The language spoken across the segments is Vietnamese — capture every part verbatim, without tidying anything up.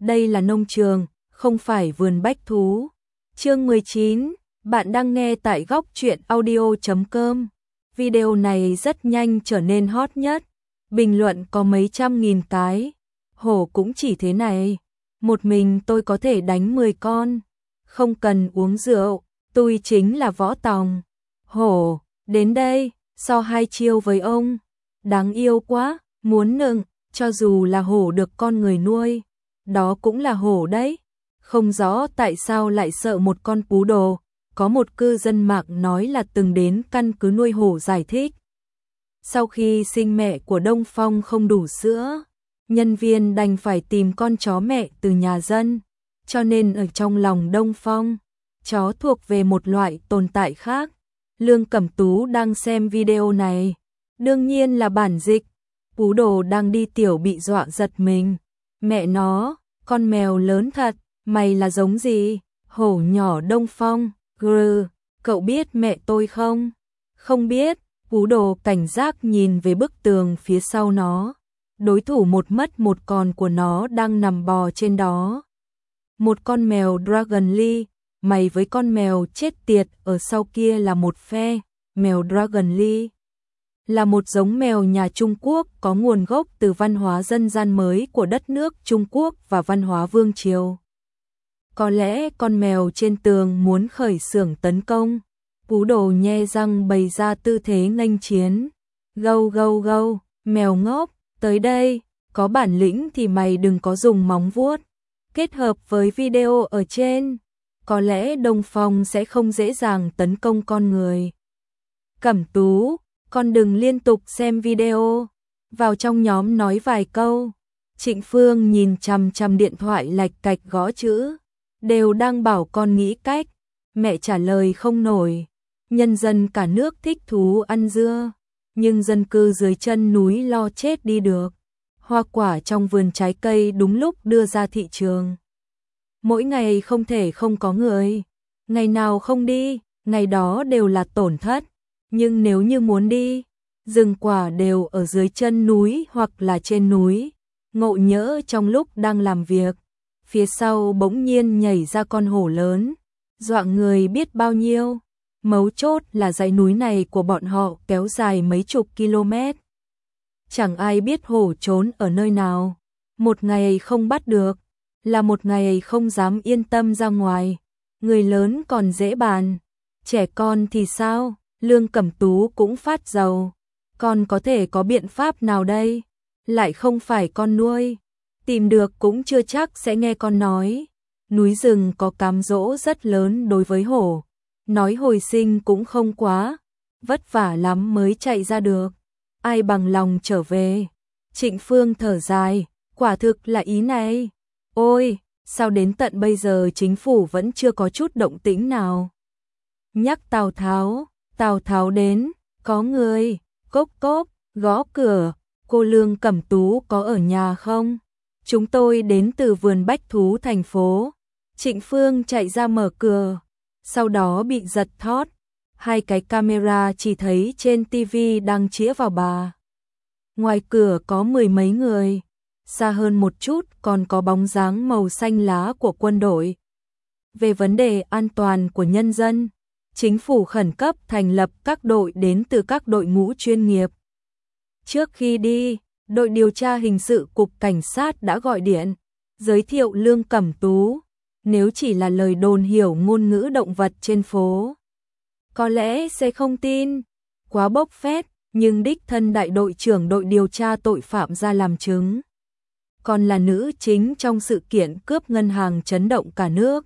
đây là nông trường, không phải vườn bách thú. Chương mười chín, bạn đang nghe tại góc truyện audio chấm com. Video này rất nhanh trở nên hot nhất, bình luận có mấy trăm nghìn cái. Hổ cũng chỉ thế này, một mình tôi có thể đánh mười con, không cần uống rượu, tôi chính là võ tòng. Hổ, đến đây, so hai chiêu với ông, đáng yêu quá, muốn nựng, cho dù là hổ được con người nuôi, đó cũng là hổ đấy. Không rõ tại sao lại sợ một con pú đồ, có một cư dân mạng nói là từng đến căn cứ nuôi hổ giải thích. Sau khi sinh mẹ của Đông Phong không đủ sữa, nhân viên đành phải tìm con chó mẹ từ nhà dân, cho nên ở trong lòng Đông Phong, chó thuộc về một loại tồn tại khác. Lương Cẩm Tú đang xem video này, đương nhiên là bản dịch. Pú đồ đang đi tiểu bị dọa giật mình. Mẹ nó, con mèo lớn thật, mày là giống gì? Hổ nhỏ Đông Phong, grr, cậu biết mẹ tôi không? Không biết. Pú đồ cảnh giác nhìn về bức tường phía sau nó. Đối thủ một mất một con của nó đang nằm bò trên đó. Một con mèo Dragon Lee, mày với con mèo chết tiệt ở sau kia là một phe. Mèo Dragon Lee là một giống mèo nhà Trung Quốc có nguồn gốc từ văn hóa dân gian mới của đất nước Trung Quốc và văn hóa vương triều. Có lẽ con mèo trên tường muốn khởi xướng tấn công. Pú đồ nhe răng bày ra tư thế nghênh chiến. Gâu gâu gâu, mèo ngốc, tới đây, có bản lĩnh thì mày đừng có dùng móng vuốt. Kết hợp với video ở trên, có lẽ Đông Phong sẽ không dễ dàng tấn công con người. Cẩm Tú, con đừng liên tục xem video, vào trong nhóm nói vài câu. Trịnh Phương nhìn chằm chằm điện thoại lạch cạch gõ chữ, đều đang bảo con nghĩ cách. Mẹ trả lời không nổi. Nhân dân cả nước thích thú ăn dưa, nhưng dân cư dưới chân núi lo chết đi được. Hoa quả trong vườn trái cây đúng lúc đưa ra thị trường. Mỗi ngày không thể không có người, ngày nào không đi, ngày đó đều là tổn thất. Nhưng nếu như muốn đi, rừng quả đều ở dưới chân núi hoặc là trên núi. Ngộ nhỡ trong lúc đang làm việc, phía sau bỗng nhiên nhảy ra con hổ lớn, dọa người biết bao nhiêu. Mấu chốt là dãy núi này của bọn họ kéo dài mấy chục km. Chẳng ai biết hổ trốn ở nơi nào. Một ngày không bắt được, là một ngày không dám yên tâm ra ngoài. Người lớn còn dễ bàn, trẻ con thì sao? Lương Cẩm Tú cũng phát dầu. Con có thể có biện pháp nào đây? Lại không phải con nuôi. Tìm được cũng chưa chắc sẽ nghe con nói. Núi rừng có cám dỗ rất lớn đối với hổ. Nói hồi sinh cũng không quá. Vất vả lắm mới chạy ra được. Ai bằng lòng trở về. Trịnh Phương thở dài. Quả thực là ý này. Ôi, sao đến tận bây giờ chính phủ vẫn chưa có chút động tĩnh nào? Nhắc Tào Tháo. Tào Tháo đến, có người, cốc cốc, gõ cửa, cô Lương Cẩm Tú có ở nhà không? Chúng tôi đến từ vườn bách thú thành phố. Trịnh Phương chạy ra mở cửa, sau đó bị giật thót. Hai cái camera chỉ thấy trên tivi đang chĩa vào bà. Ngoài cửa có mười mấy người, xa hơn một chút còn có bóng dáng màu xanh lá của quân đội. Về vấn đề an toàn của nhân dân, chính phủ khẩn cấp thành lập các đội đến từ các đội ngũ chuyên nghiệp. Trước khi đi, đội điều tra hình sự cục cảnh sát đã gọi điện, giới thiệu Lương Cẩm Tú. Nếu chỉ là lời đồn hiểu ngôn ngữ động vật trên phố, có lẽ sẽ không tin, quá bốc phét, nhưng đích thân đại đội trưởng đội điều tra tội phạm ra làm chứng. Còn là nữ chính trong sự kiện cướp ngân hàng chấn động cả nước.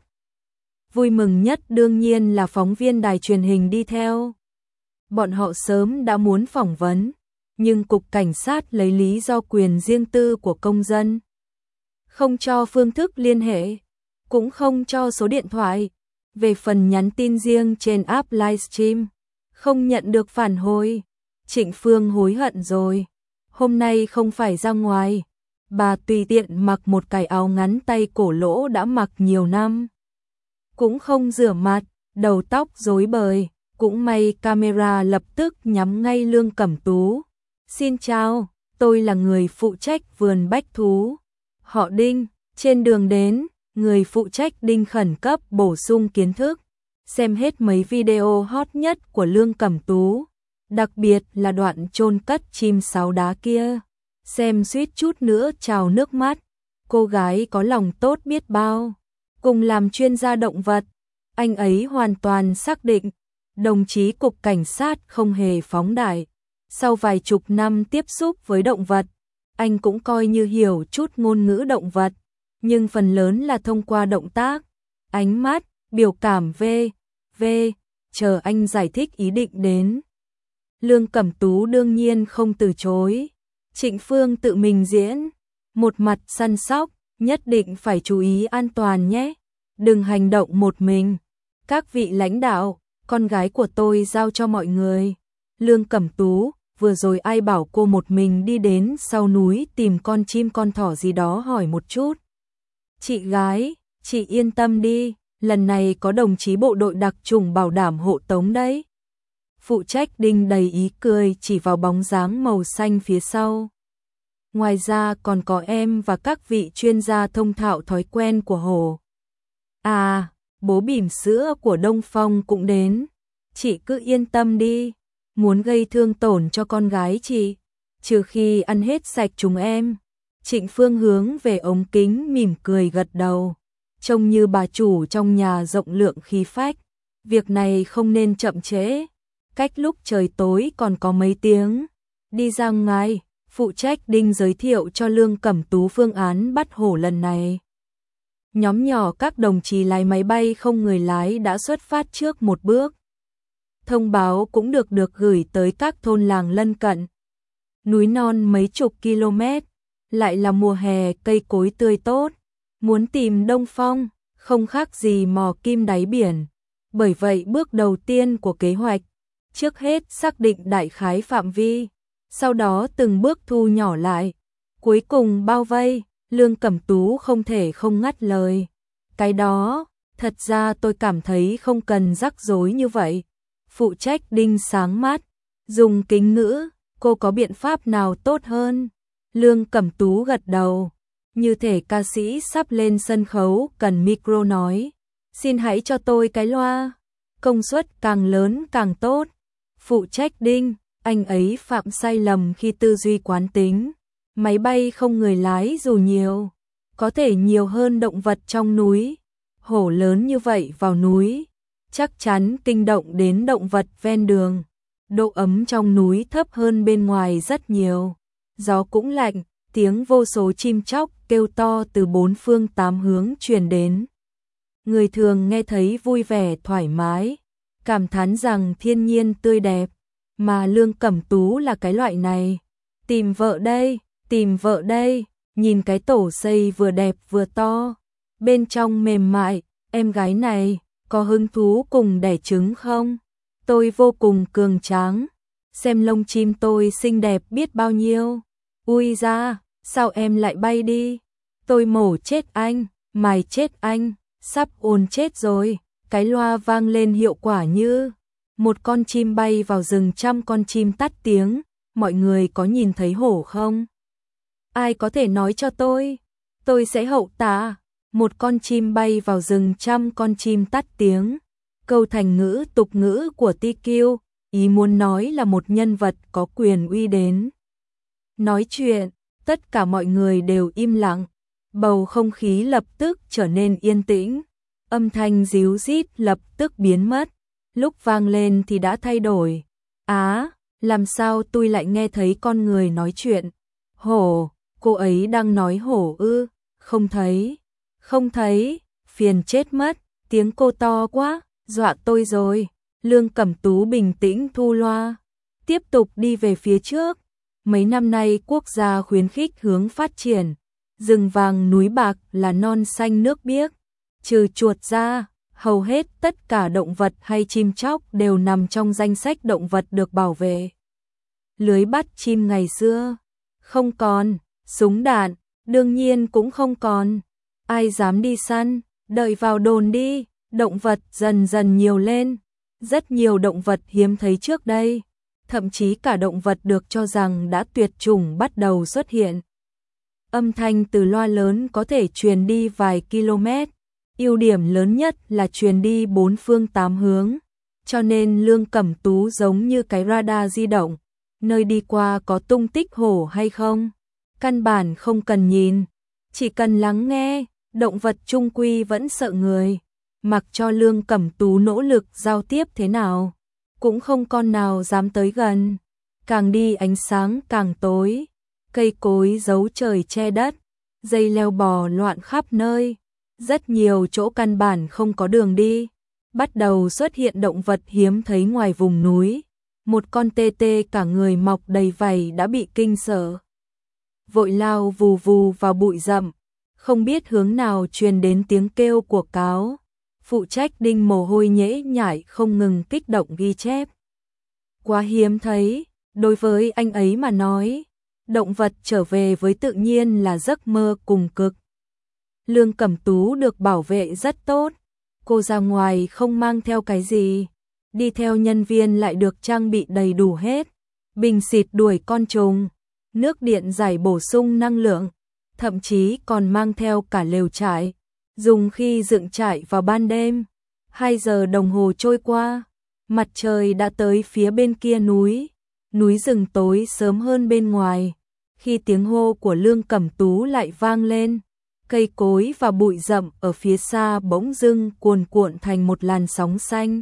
Vui mừng nhất đương nhiên là phóng viên đài truyền hình đi theo. Bọn họ sớm đã muốn phỏng vấn, nhưng cục cảnh sát lấy lý do quyền riêng tư của công dân, không cho phương thức liên hệ, cũng không cho số điện thoại. Về phần nhắn tin riêng trên app livestream, không nhận được phản hồi. Trịnh Phương hối hận rồi. Hôm nay không phải ra ngoài, bà tùy tiện mặc một cái áo ngắn tay cổ lỗ đã mặc nhiều năm. Cũng không rửa mặt, đầu tóc rối bời, cũng may camera lập tức nhắm ngay Lương Cẩm Tú. Xin chào, tôi là người phụ trách vườn bách thú. Họ Đinh, Trên đường đến, người phụ trách Đinh khẩn cấp bổ sung kiến thức, xem hết mấy video hot nhất của Lương Cẩm Tú, đặc biệt là đoạn chôn cất chim sáo đá kia, xem suýt chút nữa trào nước mắt. Cô gái có lòng tốt biết bao, cùng làm chuyên gia động vật, anh ấy hoàn toàn xác định, đồng chí cục cảnh sát không hề phóng đại. Sau vài chục năm tiếp xúc với động vật, anh cũng coi như hiểu chút ngôn ngữ động vật, nhưng phần lớn là thông qua động tác, ánh mắt, biểu cảm v. v. chờ anh giải thích ý định đến. Lương Cẩm Tú đương nhiên không từ chối. Trịnh Phương tự mình diễn, một mặt săn sóc, nhất định phải chú ý an toàn nhé, đừng hành động một mình. Các vị lãnh đạo, con gái của tôi giao cho mọi người. Lương Cẩm Tú, vừa rồi ai bảo cô một mình đi đến sau núi tìm con chim con thỏ gì đó hỏi một chút. Chị gái, chị yên tâm đi, lần này có đồng chí bộ đội đặc chủng bảo đảm hộ tống đấy. Phụ trách Đinh đầy ý cười chỉ vào bóng dáng màu xanh phía sau. Ngoài ra còn có em và các vị chuyên gia thông thạo thói quen của hổ. À, bố bỉm sữa của Đông Phong cũng đến. Chị cứ yên tâm đi, muốn gây thương tổn cho con gái chị, trừ khi ăn hết sạch chúng em. Trịnh Phương hướng về ống kính mỉm cười gật đầu, trông như bà chủ trong nhà rộng lượng khí phách. Việc này không nên chậm trễ, cách lúc trời tối còn có mấy tiếng. Đi ra ngoài, phụ trách Đinh giới thiệu cho Lương Cẩm Tú phương án bắt hổ lần này. Nhóm nhỏ các đồng chí lái máy bay không người lái đã xuất phát trước một bước. Thông báo cũng được được gửi tới các thôn làng lân cận. Núi non mấy chục km, lại là mùa hè cây cối tươi tốt. Muốn tìm Đông Phong, không khác gì mò kim đáy biển. Bởi vậy bước đầu tiên của kế hoạch, trước hết xác định đại khái phạm vi, sau đó từng bước thu nhỏ lại, cuối cùng bao vây. Lương Cẩm Tú không thể không ngắt lời. Cái đó, thật ra tôi cảm thấy không cần rắc rối như vậy. Phụ trách Đinh sáng mắt, dùng kính ngữ, cô có biện pháp nào tốt hơn? Lương Cẩm Tú gật đầu, như thể ca sĩ sắp lên sân khấu cần micro nói. Xin hãy cho tôi cái loa, công suất càng lớn càng tốt. Phụ trách Đinh, anh ấy phạm sai lầm khi tư duy quán tính. Máy bay không người lái dù nhiều, có thể nhiều hơn động vật trong núi. Hổ lớn như vậy vào núi, chắc chắn kinh động đến động vật ven đường. Độ ấm trong núi thấp hơn bên ngoài rất nhiều. Gió cũng lạnh, tiếng vô số chim chóc kêu to từ bốn phương tám hướng truyền đến. Người thường nghe thấy vui vẻ thoải mái, cảm thán rằng thiên nhiên tươi đẹp, mà Lương Cẩm Tú là cái loại này. Tìm vợ đây, tìm vợ đây, nhìn cái tổ xây vừa đẹp vừa to, bên trong mềm mại, em gái này, có hứng thú cùng đẻ trứng không? Tôi vô cùng cường tráng, xem lông chim tôi xinh đẹp biết bao nhiêu. Ui da, sao em lại bay đi? Tôi mổ chết anh, mài chết anh, sắp ồn chết rồi. Cái loa vang lên hiệu quả như một con chim bay vào rừng trăm con chim tắt tiếng. Mọi người có nhìn thấy hổ không? Ai có thể nói cho tôi? Tôi sẽ hậu tả. Một con chim bay vào rừng trăm con chim tắt tiếng. Câu thành ngữ tục ngữ của tê quy, ý muốn nói là một nhân vật có quyền uy đến. Nói chuyện, tất cả mọi người đều im lặng. Bầu không khí lập tức trở nên yên tĩnh. Âm thanh ríu rít lập tức biến mất. Lúc vang lên thì đã thay đổi. Á, làm sao tôi lại nghe thấy con người nói chuyện? Hổ, cô ấy đang nói hổ ư? Không thấy, không thấy, phiền chết mất, tiếng cô to quá, dọa tôi rồi. Lương Cẩm Tú bình tĩnh thu loa, tiếp tục đi về phía trước. Mấy năm nay quốc gia khuyến khích hướng phát triển, rừng vàng núi bạc là non xanh nước biếc, trừ chuột ra, hầu hết tất cả động vật hay chim chóc đều nằm trong danh sách động vật được bảo vệ. Lưới bắt chim ngày xưa không còn, súng đạn đương nhiên cũng không còn. Ai dám đi săn, đợi vào đồn đi. Động vật dần dần nhiều lên, rất nhiều động vật hiếm thấy trước đây, thậm chí cả động vật được cho rằng đã tuyệt chủng bắt đầu xuất hiện. Âm thanh từ loa lớn có thể truyền đi vài km. Ưu điểm lớn nhất là truyền đi bốn phương tám hướng, cho nên Lương Cẩm Tú giống như cái radar di động, nơi đi qua có tung tích hổ hay không, căn bản không cần nhìn, chỉ cần lắng nghe, động vật chung quy vẫn sợ người, mặc cho Lương Cẩm Tú nỗ lực giao tiếp thế nào, cũng không con nào dám tới gần, càng đi ánh sáng càng tối, cây cối giấu trời che đất, dây leo bò loạn khắp nơi. Rất nhiều chỗ căn bản không có đường đi, bắt đầu xuất hiện động vật hiếm thấy ngoài vùng núi. Một con tê tê cả người mọc đầy vảy đã bị kinh sợ, vội lao vù vù vào bụi rậm, không biết hướng nào truyền đến tiếng kêu của cáo. Phụ trách đinh mồ hôi nhễ nhại không ngừng kích động ghi chép. Quá hiếm thấy, đối với anh ấy mà nói, động vật trở về với tự nhiên là giấc mơ cùng cực. Lương Cẩm Tú được bảo vệ rất tốt, cô ra ngoài không mang theo cái gì, đi theo nhân viên lại được trang bị đầy đủ hết, bình xịt đuổi con trùng, nước điện giải bổ sung năng lượng, thậm chí còn mang theo cả lều trại, dùng khi dựng trại vào ban đêm. Hai giờ đồng hồ trôi qua, mặt trời đã tới phía bên kia núi, núi rừng tối sớm hơn bên ngoài, khi tiếng hô của Lương Cẩm Tú lại vang lên. Cây cối và bụi rậm ở phía xa bỗng dưng cuồn cuộn thành một làn sóng xanh.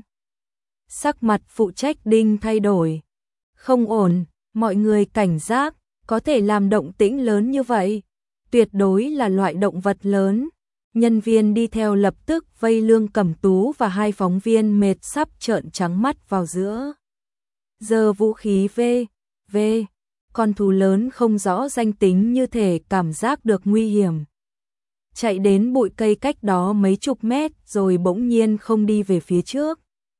Sắc mặt phụ trách đinh thay đổi. Không ổn, mọi người cảnh giác, có thể làm động tĩnh lớn như vậy. Tuyệt đối là loại động vật lớn. Nhân viên đi theo lập tức vây Lương Cẩm Tú và hai phóng viên mệt sắp trợn trắng mắt vào giữa. Giờ vũ khí V, V, con thú lớn không rõ danh tính như thể cảm giác được nguy hiểm. Chạy đến bụi cây cách đó mấy chục mét rồi bỗng nhiên không đi về phía trước.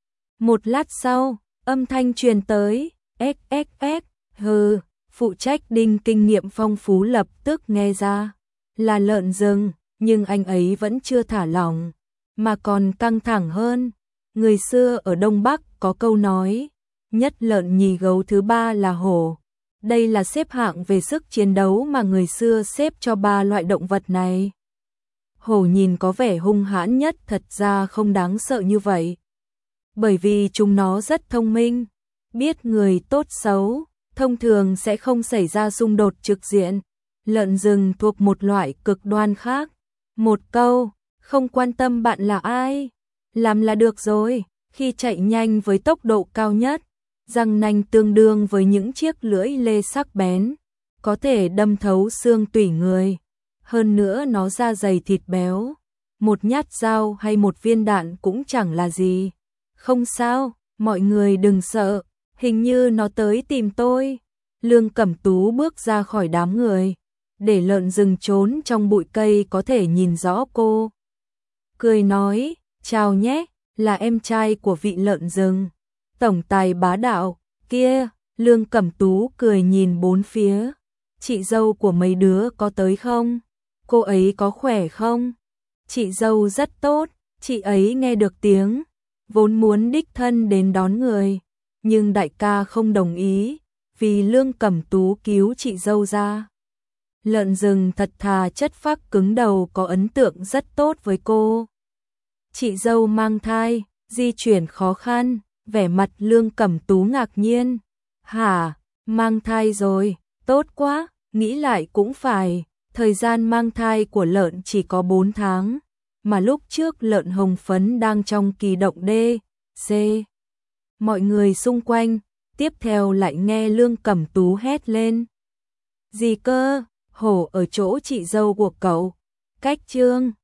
Một lát sau, âm thanh truyền tới, ếch ếch ếch, hừ, phụ trách đinh kinh nghiệm phong phú lập tức nghe ra, là lợn rừng, nhưng anh ấy vẫn chưa thả lỏng, mà còn căng thẳng hơn. Người xưa ở Đông Bắc có câu nói, nhất lợn nhì gấu thứ ba là hổ. Đây là xếp hạng về sức chiến đấu mà người xưa xếp cho ba loại động vật này. Hổ nhìn có vẻ hung hãn nhất, thật ra không đáng sợ như vậy. Bởi vì chúng nó rất thông minh, biết người tốt xấu, thông thường sẽ không xảy ra xung đột trực diện. Lợn rừng thuộc một loại cực đoan khác. Một câu, không quan tâm bạn là ai, làm là được rồi. Khi chạy nhanh với tốc độ cao nhất, răng nanh tương đương với những chiếc lưỡi lê sắc bén, có thể đâm thấu xương tủy người. Hơn nữa nó da dày thịt béo, một nhát dao hay một viên đạn cũng chẳng là gì. Không sao, mọi người đừng sợ, hình như nó tới tìm tôi. Lương Cẩm Tú bước ra khỏi đám người, để lợn rừng trốn trong bụi cây có thể nhìn rõ cô. Cười nói, chào nhé, là em trai của vị lợn rừng, tổng tài bá đạo, kia. Lương Cẩm Tú cười nhìn bốn phía, chị dâu của mấy đứa có tới không? Cô ấy có khỏe không? Chị dâu rất tốt, chị ấy nghe được tiếng, vốn muốn đích thân đến đón người, nhưng đại ca không đồng ý, vì Lương Cẩm Tú cứu chị dâu ra. Lợn rừng thật thà chất phác cứng đầu có ấn tượng rất tốt với cô. Chị dâu mang thai, di chuyển khó khăn, vẻ mặt Lương Cẩm Tú ngạc nhiên. Hả, mang thai rồi, tốt quá, nghĩ lại cũng phải. Thời gian mang thai của lợn chỉ có bốn tháng, mà lúc trước lợn hồng phấn đang trong kỳ động D, C. Mọi người xung quanh, tiếp theo lại nghe Lương Cẩm Tú hét lên. Gì cơ, hổ ở chỗ chị dâu của cậu, cách chương.